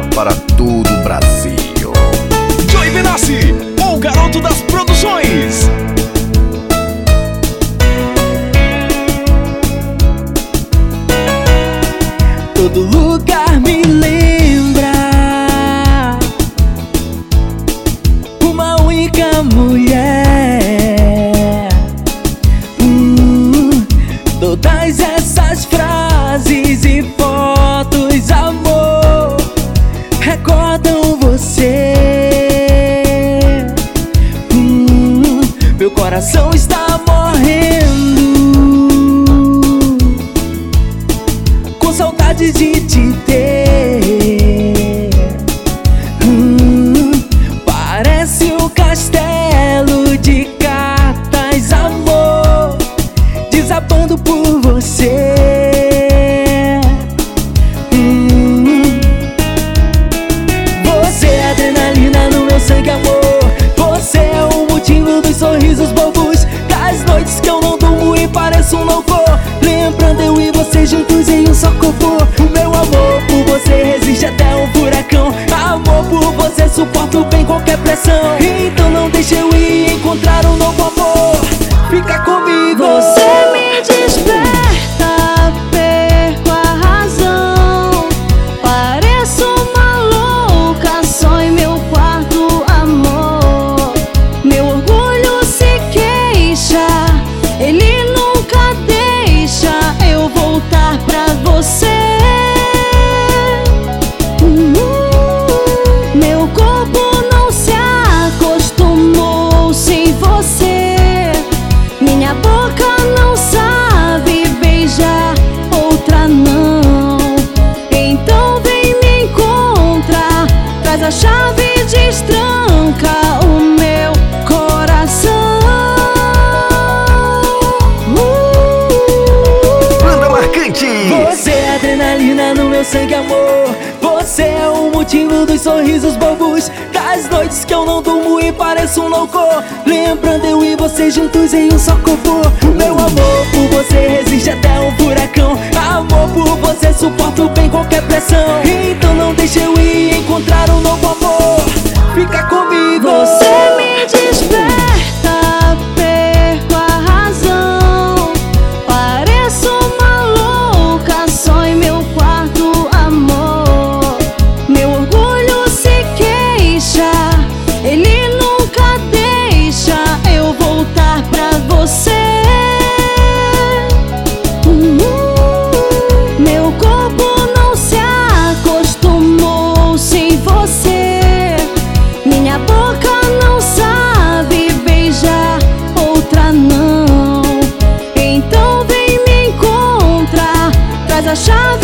para todo o Brasil. Joey Benassi, o garoto das produções. Todo lugar me lembra uma única mulher. Todas essas frases e fotos, amor, recordam você. Meu coração está morrendo com saudade de te ter. Parece um castelo de cartas, amor, desabando por você. Você é adrenalina no meu sangue, amor. Você é o motivo dos sorrisos bobos, das noites que eu não durmo e pareço um louco, lembrando eu e você juntos em um só corpo. O meu amor por você resiste até um furacão. Amor por você suporto bem qualquer pressão. Então não deixe eu ir encontrar um novo amor. Fica comigo. Você me desperta, perco a razão. Pareço uma louca só em meu quarto, amor. Meu orgulho se queixa, ele nunca deixa eu voltar pra você. Meu corpo não se acostumou sem você. Minha boca não sabe beijar outra não. Então vem me encontrar, traz a chave e destranca o meu coração. Banda Marcante. Você é adrenalina no meu sangue, amor. Você é o motivo dos sorrisos bobos, das noites que eu não durmo e pareço um louco, lembrando eu e você juntos em um só corpo. Meu amor por você resiste até um furacão. Amor por você suporto bem qualquer pressão. Então não deixe eu ir encontrar um novo amor. Fica comigo. Você me desperta, perco a razão. Pareço uma louca só em meu quarto, amor. Meu orgulho se queixa, ele nunca deixa eu voltar pra você. Meu corpo não se acostumou sem você. Minha boca não sabe beijar outra não. Então vem me encontrar, traz a chave